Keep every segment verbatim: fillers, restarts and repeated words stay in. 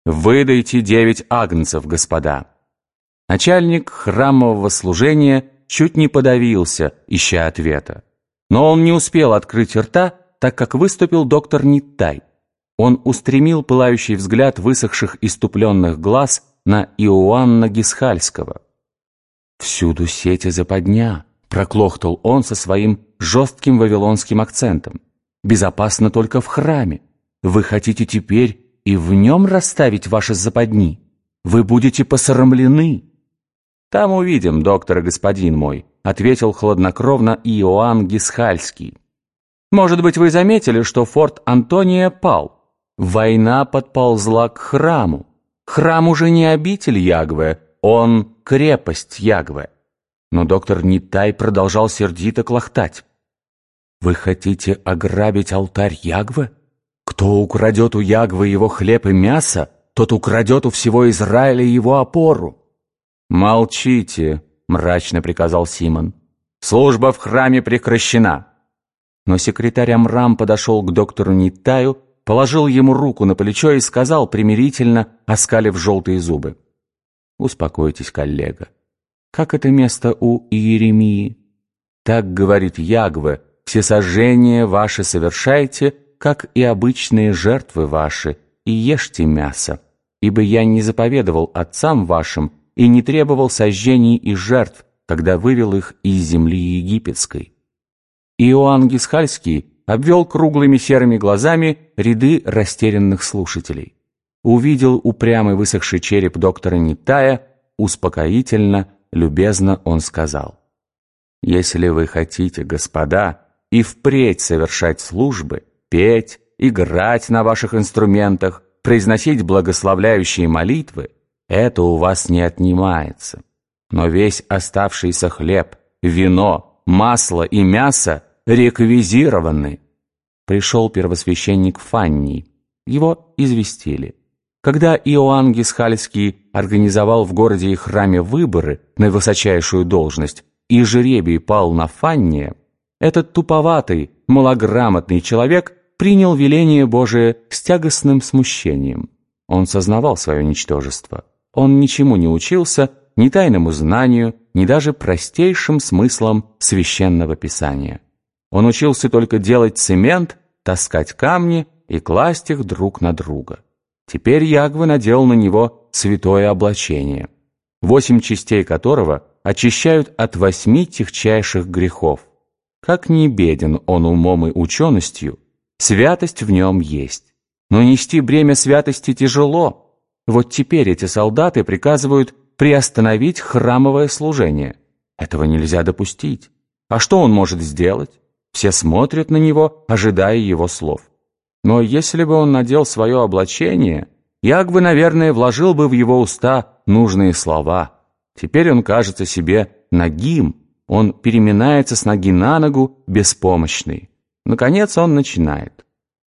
«Выдайте девять агнцев, господа». Начальник храмового служения чуть не подавился, ища ответа. Но он не успел открыть рта, так как выступил доктор Ниттай. Он устремил пылающий взгляд высохших иступленных глаз на Иоанна Гисхальского. «Всюду сети западня», — проклохтал он со своим жестким вавилонским акцентом. «Безопасно только в храме. Вы хотите теперь и в нем расставить ваши западни? Вы будете посрамлены». «Там увидим, доктор и господин мой», — ответил хладнокровно Иоанн Гисхальский. «Может быть, вы заметили, что форт Антония пал? Война подползла к храму. Храм уже не обитель Ягве, он крепость Ягве». Но доктор Ниттай продолжал сердито клохтать. «Вы хотите ограбить алтарь Ягве? Кто украдет у Ягвы его хлеб и мясо, тот украдет у всего Израиля его опору». «Молчите», — мрачно приказал Симон. «Служба в храме прекращена». Но секретарь Амрам подошел к доктору Ниттаю, положил ему руку на плечо и сказал примирительно, оскалив желтые зубы: «Успокойтесь, коллега. Как это место у Иеремии? Так говорит Ягве: всесожжения ваши совершайте, как и обычные жертвы ваши, и ешьте мясо, ибо я не заповедовал отцам вашим и не требовал сожжений и жертв, когда вывел их из земли египетской». Иоанн Гисхальский обвел круглыми серыми глазами ряды растерянных слушателей. Увидел упрямый высохший череп доктора Ниттая, успокоительно, любезно он сказал: «Если вы хотите, господа, и впредь совершать службы, петь, играть на ваших инструментах, произносить благословляющие молитвы, это у вас не отнимается. Но весь оставшийся хлеб, вино, масло и мясо реквизированы». Пришел первосвященник Фанний. Его известили. Когда Иоанн Гисхальский организовал в городе и храме выборы на высочайшую должность, и жребий пал на Фанния, этот туповатый, малограмотный человек принял веление Божие с тягостным смущением. Он сознавал свое ничтожество. Он ничему не учился, ни тайному знанию, ни даже простейшим смыслам священного писания. Он учился только делать цемент, таскать камни и класть их друг на друга. Теперь Ягве надел на него святое облачение, восемь частей которого очищают от восьми тягчайших грехов. Как ни беден он умом и ученостью, святость в нем есть. Но нести бремя святости тяжело. Вот теперь эти солдаты приказывают приостановить храмовое служение. Этого нельзя допустить. А что он может сделать? Все смотрят на него, ожидая его слов. Но если бы он надел свое облачение, Ягве, наверное, вложил бы в его уста нужные слова. Теперь он кажется себе нагим, он переминается с ноги на ногу, беспомощный. Наконец он начинает.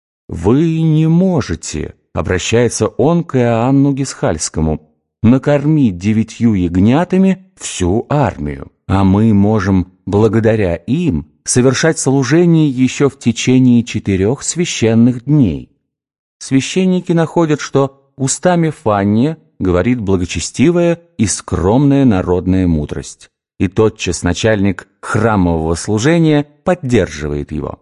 «Вы не можете», — обращается он к Иоанну Гисхальскому, «накормить девятью ягнятами всю армию, а мы можем, благодаря им, совершать служение еще в течение четырех священных дней». Священники находят, что устами Фанния говорит благочестивая и скромная народная мудрость. И тотчас начальник храмового служения поддерживает его.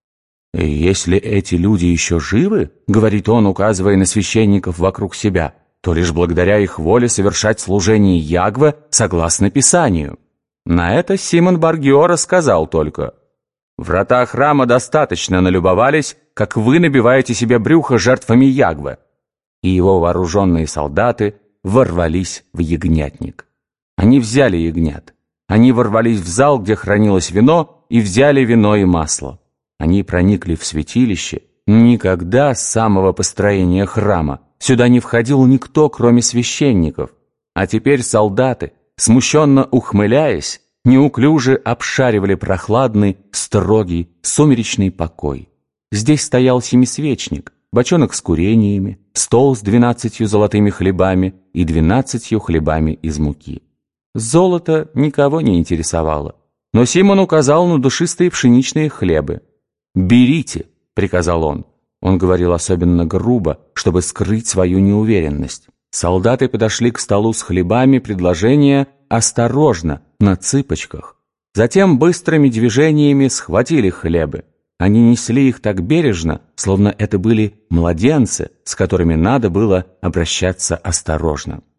«Если эти люди еще живы, — говорит он, указывая на священников вокруг себя, — то лишь благодаря их воле совершать служение Ягве согласно Писанию». На это Симон Бар-Гиора сказал только: «Врата храма достаточно налюбовались, как вы набиваете себе брюхо жертвами Ягве». И его вооруженные солдаты ворвались в ягнятник. Они взяли ягнят. Они ворвались в зал, где хранилось вино, и взяли вино и масло. Они проникли в святилище. Никогда с самого построения храма сюда не входил никто, кроме священников. А теперь солдаты, смущенно ухмыляясь, неуклюже обшаривали прохладный, строгий, сумеречный покой. Здесь стоял семисвечник, бочонок с курениями, стол с двенадцатью золотыми хлебами и двенадцатью хлебами из муки. Золото никого не интересовало, но Симон указал на душистые пшеничные хлебы. «Берите», — приказал он, Он говорил особенно грубо, чтобы скрыть свою неуверенность. Солдаты подошли к столу с хлебами, предложения осторожно, на цыпочках. Затем быстрыми движениями схватили хлебы. Они несли их так бережно, словно это были младенцы, с которыми надо было обращаться осторожно.